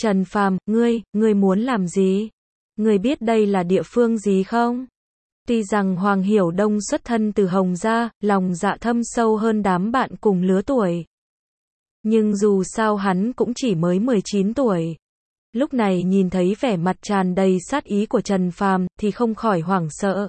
Trần Phàm, ngươi muốn làm gì? Ngươi biết đây là địa phương gì không? Tuy rằng Hoàng Hiểu Đông xuất thân từ Hồng gia, lòng dạ thâm sâu hơn đám bạn cùng lứa tuổi. Nhưng dù sao hắn cũng chỉ mới 19 tuổi. Lúc này nhìn thấy vẻ mặt tràn đầy sát ý của Trần Phàm thì không khỏi hoảng sợ.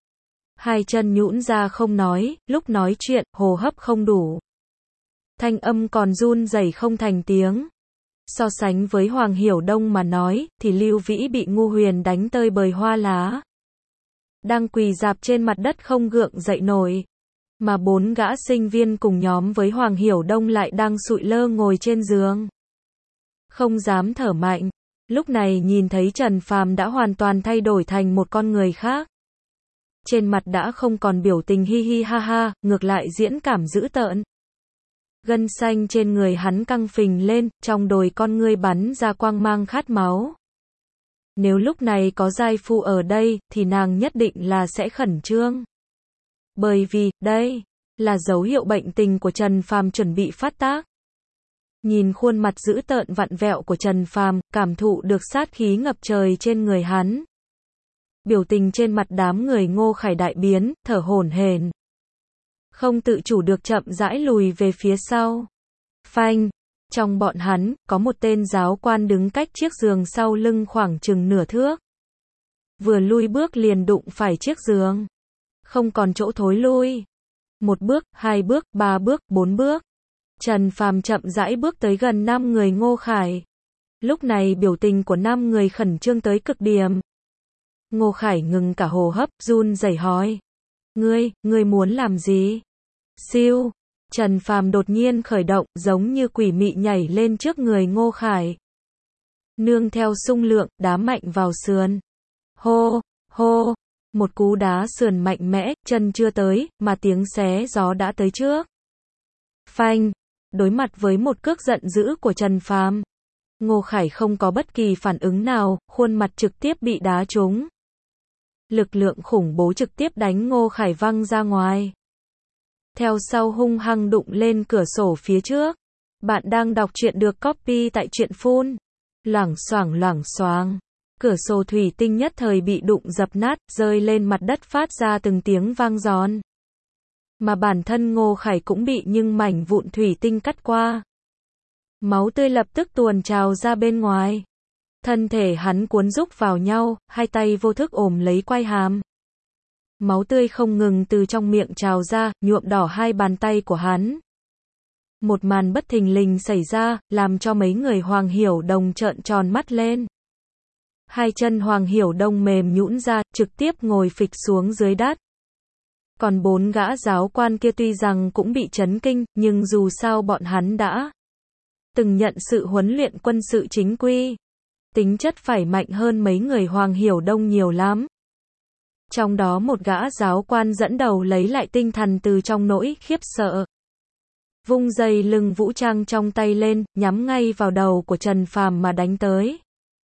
Hai chân nhũn ra không nói, lúc nói chuyện, hô hấp không đủ. Thanh âm còn run rẩy không thành tiếng. So sánh với Hoàng Hiểu Đông mà nói, thì Lưu Vĩ bị Ngu Huyền đánh tơi bời hoa lá. Đang quỳ rạp trên mặt đất không gượng dậy nổi. Mà 4 gã sinh viên cùng nhóm với Hoàng Hiểu Đông lại đang sụi lơ ngồi trên giường. Không dám thở mạnh. Lúc này nhìn thấy Trần Phàm đã hoàn toàn thay đổi thành một con người khác. Trên mặt đã không còn biểu tình hi hi ha ha, ngược lại diễn cảm dữ tợn. Gân xanh trên người hắn căng phình lên, trong đồi con ngươi bắn ra quang mang khát máu. Nếu lúc này có giai phu ở đây, thì nàng nhất định là sẽ khẩn trương. Bởi vì, đây, là dấu hiệu bệnh tình của Trần Phàm chuẩn bị phát tác. Nhìn khuôn mặt dữ tợn vặn vẹo của Trần Phàm, cảm thụ được sát khí ngập trời trên người hắn. Biểu tình trên mặt đám người Ngô Khải đại biến, thở hổn hển. Không tự chủ được chậm rãi lùi về phía sau. Phanh, trong bọn hắn, có một tên giáo quan đứng cách chiếc giường sau lưng khoảng chừng nửa thước. Vừa lui bước liền đụng phải chiếc giường. Không còn chỗ thối lui. 1 bước, 2 bước, 3 bước, 4 bước. Trần Phàm chậm rãi bước tới gần 5 người Ngô Khải. Lúc này biểu tình của 5 người khẩn trương tới cực điểm. Ngô Khải ngừng cả hô hấp, run rẩy hỏi. Ngươi muốn làm gì? Siêu. Trần Phàm đột nhiên khởi động, giống như quỷ mị nhảy lên trước người Ngô Khải. Nương theo xung lượng, đá mạnh vào sườn. Hô, hô. Một cú đá sườn mạnh mẽ, chân chưa tới, mà tiếng xé gió đã tới trước. Phanh. Đối mặt với một cước giận dữ của Trần Phàm, Ngô Khải không có bất kỳ phản ứng nào, khuôn mặt trực tiếp bị đá trúng. Lực lượng khủng bố trực tiếp đánh Ngô Khải văng ra ngoài. Theo sau hung hăng đụng lên cửa sổ phía trước. Bạn đang đọc truyện được copy tại truyện phun. Loảng xoảng. Cửa sổ thủy tinh nhất thời bị đụng dập nát, rơi lên mặt đất phát ra từng tiếng vang giòn. Mà bản thân Ngô Khải cũng bị những mảnh vụn thủy tinh cắt qua. Máu tươi lập tức tuôn trào ra bên ngoài. Thân thể hắn cuốn rúc vào nhau, hai tay vô thức ôm lấy quai hàm. Máu tươi không ngừng từ trong miệng trào ra, nhuộm đỏ hai bàn tay của hắn. Một màn bất thình lình xảy ra, làm cho mấy người Hoàng Hiểu Đông trợn tròn mắt lên. Hai chân Hoàng Hiểu Đông mềm nhũn ra, trực tiếp ngồi phịch xuống dưới đất. Còn 4 gã giáo quan kia tuy rằng cũng bị chấn kinh, nhưng dù sao bọn hắn đã từng nhận sự huấn luyện quân sự chính quy. Tính chất phải mạnh hơn mấy người Hoàng Hiểu Đông nhiều lắm. Trong đó một gã giáo quan dẫn đầu lấy lại tinh thần từ trong nỗi khiếp sợ. Vung dây lưng vũ trang trong tay lên, nhắm ngay vào đầu của Trần Phàm mà đánh tới.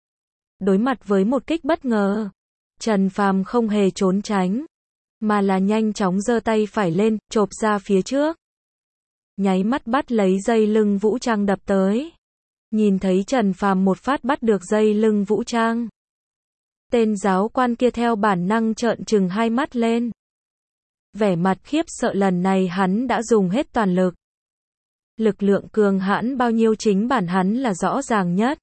Đối mặt với một kích bất ngờ, Trần Phàm không hề trốn tránh, mà là nhanh chóng giơ tay phải lên, chộp ra phía trước. Nháy mắt bắt lấy dây lưng vũ trang đập tới. Nhìn thấy Trần Phàm một phát bắt được dây lưng vũ trang. Tên giáo quan kia theo bản năng trợn trừng hai mắt lên. Vẻ mặt khiếp sợ lần này hắn đã dùng hết toàn lực. Lực lượng cường hãn bao nhiêu chính bản hắn là rõ ràng nhất.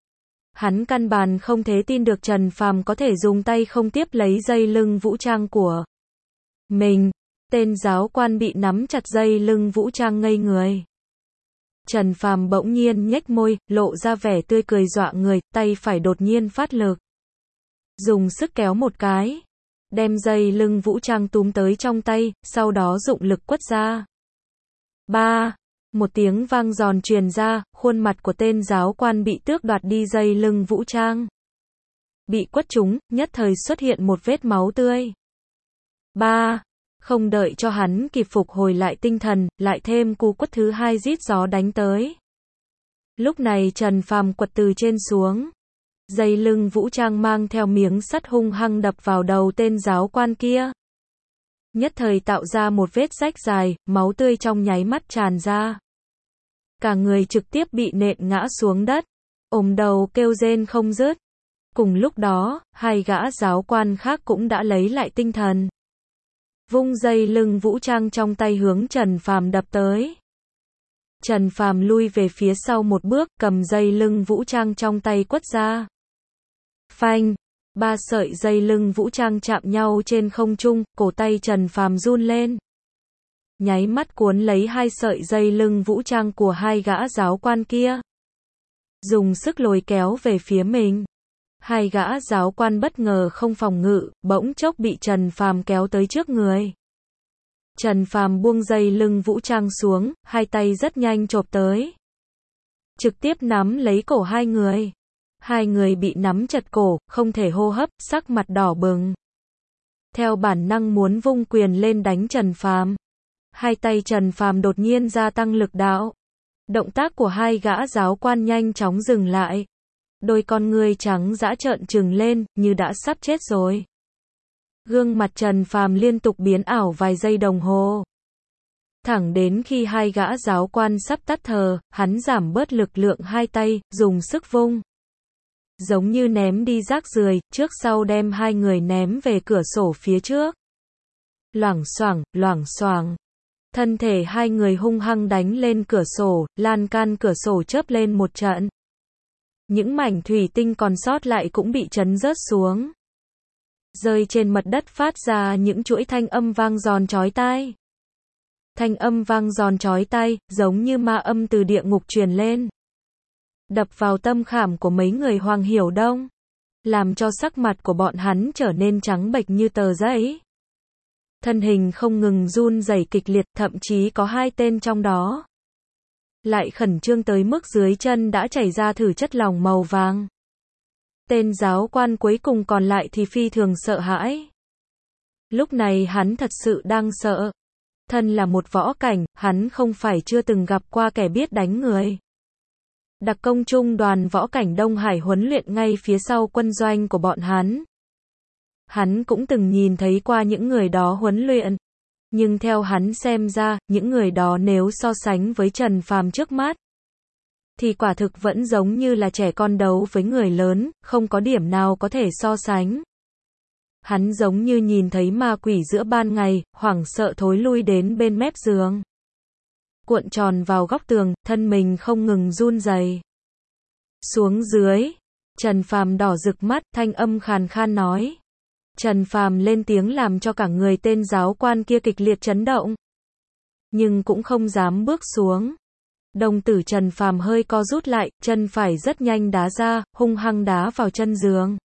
Hắn căn bản không thể tin được Trần Phàm có thể dùng tay không tiếp lấy dây lưng vũ trang của mình. Tên giáo quan bị nắm chặt dây lưng vũ trang ngây người. Trần Phàm bỗng nhiên nhếch môi, lộ ra vẻ tươi cười dọa người, tay phải đột nhiên phát lực. Dùng sức kéo một cái, đem dây lưng vũ trang túm tới trong tay, sau đó dụng lực quất ra. Ba, một tiếng vang giòn truyền ra, khuôn mặt của tên giáo quan bị tước đoạt đi dây lưng vũ trang. Bị quất trúng, nhất thời xuất hiện một vết máu tươi. Ba, không đợi cho hắn kịp phục hồi lại tinh thần, lại thêm cú quất thứ hai rít gió đánh tới. Lúc này Trần Phàm quật từ trên xuống. Dây lưng vũ trang mang theo miếng sắt hung hăng đập vào đầu tên giáo quan kia. Nhất thời tạo ra một vết rách dài, máu tươi trong nháy mắt tràn ra. Cả người trực tiếp bị nện ngã xuống đất. ôm đầu kêu rên không dứt. Cùng lúc đó, hai gã giáo quan khác cũng đã lấy lại tinh thần. Vung dây lưng vũ trang trong tay hướng Trần Phàm đập tới. Trần Phàm lui về phía sau một bước, cầm dây lưng vũ trang trong tay quất ra. Phanh, ba sợi dây lưng vũ trang chạm nhau trên không trung, cổ tay Trần Phàm run lên. Nháy mắt cuốn lấy hai sợi dây lưng vũ trang của hai gã giáo quan kia. Dùng sức lôi kéo về phía mình. Hai gã giáo quan bất ngờ không phòng ngự, bỗng chốc bị Trần Phàm kéo tới trước người. Trần Phàm buông dây lưng vũ trang xuống, hai tay rất nhanh chộp tới. Trực tiếp nắm lấy cổ hai người. Hai người bị nắm chặt cổ, không thể hô hấp, sắc mặt đỏ bừng. Theo bản năng muốn vung quyền lên đánh Trần Phàm. Hai tay Trần Phàm đột nhiên gia tăng lực đạo. Động tác của hai gã giáo quan nhanh chóng dừng lại. Đôi con ngươi trắng dã trợn trừng lên, như đã sắp chết rồi. Gương mặt Trần Phàm liên tục biến ảo vài giây đồng hồ. Thẳng đến khi hai gã giáo quan sắp tắt thở, hắn giảm bớt lực lượng hai tay, dùng sức vung. Giống như ném đi rác rưởi, trước sau đem hai người ném về cửa sổ phía trước. Loảng xoảng. Thân thể hai người hung hăng đánh lên cửa sổ, lan can cửa sổ chớp lên một trận. Những mảnh thủy tinh còn sót lại cũng bị chấn rớt xuống. Rơi trên mặt đất phát ra những chuỗi thanh âm vang giòn chói tai. Thanh âm vang giòn chói tai, giống như ma âm từ địa ngục truyền lên. Đập vào tâm khảm của mấy người Hoàng Hiểu Đông. Làm cho sắc mặt của bọn hắn trở nên trắng bệch như tờ giấy. Thân hình không ngừng run rẩy kịch liệt, thậm chí có hai tên trong đó lại khẩn trương tới mức dưới chân đã chảy ra thử chất lỏng màu vàng. Tên giáo quan cuối cùng còn lại thì phi thường sợ hãi. Lúc này hắn thật sự đang sợ. Thân là một võ cảnh, hắn không phải chưa từng gặp qua kẻ biết đánh người. Đặc công trung đoàn võ cảnh Đông Hải huấn luyện ngay phía sau quân doanh của bọn hắn. Hắn cũng từng nhìn thấy qua những người đó huấn luyện. Nhưng theo hắn xem ra, những người đó nếu so sánh với Trần Phàm trước mắt, thì quả thực vẫn giống như là trẻ con đấu với người lớn, không có điểm nào có thể so sánh. Hắn giống như nhìn thấy ma quỷ giữa ban ngày, hoảng sợ thối lui đến bên mép giường. Cuộn tròn vào góc tường, thân mình không ngừng run rẩy. Xuống dưới, Trần Phàm đỏ rực mắt, thanh âm khàn khan nói. Trần Phàm lên tiếng làm cho cả người tên giáo quan kia kịch liệt chấn động. Nhưng cũng không dám bước xuống. Đồng tử Trần Phàm hơi co rút lại, chân phải rất nhanh đá ra, hung hăng đá vào chân giường.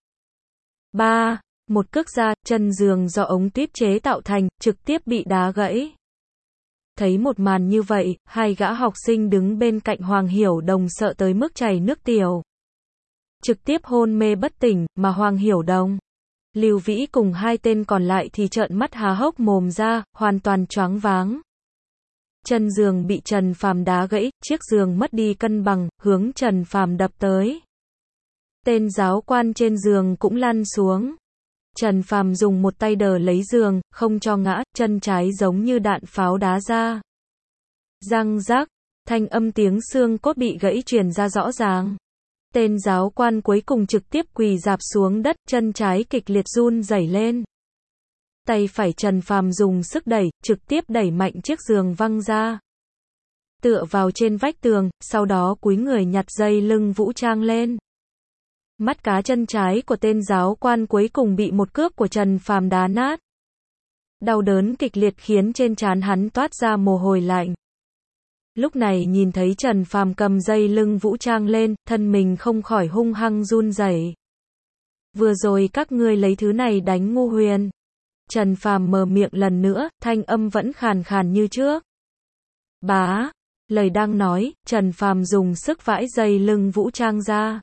Một cước ra, chân giường do ống tuyếp chế tạo thành, trực tiếp bị đá gãy. Thấy một màn như vậy, hai gã học sinh đứng bên cạnh Hoàng Hiểu Đồng sợ tới mức chảy nước tiểu. Trực tiếp hôn mê bất tỉnh, mà Hoàng Hiểu Đồng, Lưu Vĩ cùng hai tên còn lại thì trợn mắt há hốc mồm ra, hoàn toàn choáng váng. Chân giường bị Trần Phàm đá gãy, chiếc giường mất đi cân bằng, hướng Trần Phàm đập tới. Tên giáo quan trên giường cũng lăn xuống. Trần Phàm dùng một tay đỡ lấy giường, không cho ngã, chân trái giống như đạn pháo đá ra. Răng rác, thanh âm tiếng xương cốt bị gãy truyền ra rõ ràng. Tên giáo quan cuối cùng trực tiếp quỳ rạp xuống đất, chân trái kịch liệt run rẩy lên. Tay phải Trần Phàm dùng sức đẩy, trực tiếp đẩy mạnh chiếc giường văng ra. Tựa vào trên vách tường, sau đó cúi người nhặt dây lưng vũ trang lên. Mắt cá chân trái của tên giáo quan cuối cùng bị một cước của Trần Phàm đá nát. Đau đớn kịch liệt khiến trên trán hắn toát ra mồ hôi lạnh. Lúc này nhìn thấy Trần Phàm cầm dây lưng vũ trang lên, thân mình không khỏi hung hăng run rẩy. Vừa rồi các ngươi lấy thứ này đánh Ngô Huyền. Trần Phàm mở miệng lần nữa, thanh âm vẫn khàn khàn như trước. Bá, lời đang nói, Trần Phàm dùng sức vãi dây lưng vũ trang ra.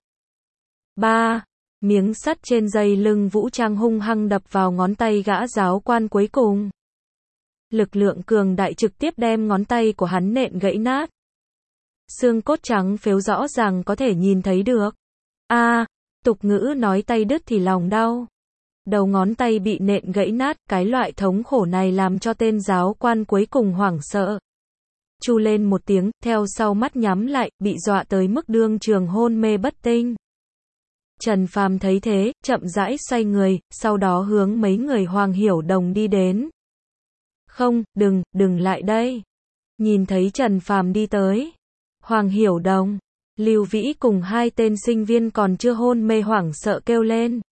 Miếng sắt trên dây lưng vũ trang hung hăng đập vào ngón tay gã giáo quan cuối cùng. Lực lượng cường đại trực tiếp đem ngón tay của hắn nện gãy nát. Xương cốt trắng phếu rõ ràng có thể nhìn thấy được. Tục ngữ nói tay đứt thì lòng đau. Đầu ngón tay bị nện gãy nát, cái loại thống khổ này làm cho tên giáo quan cuối cùng hoảng sợ. chu lên một tiếng, theo sau mắt nhắm lại, bị dọa tới mức đương trường hôn mê bất tinh. Trần Phàm thấy thế, chậm rãi xoay người, sau đó hướng mấy người Hoàng Hiểu Đồng đi đến. Không, đừng lại đây. Nhìn thấy Trần Phàm đi tới. Hoàng Hiểu Đồng, Lưu Vĩ cùng hai tên sinh viên còn chưa hôn mê hoảng sợ kêu lên.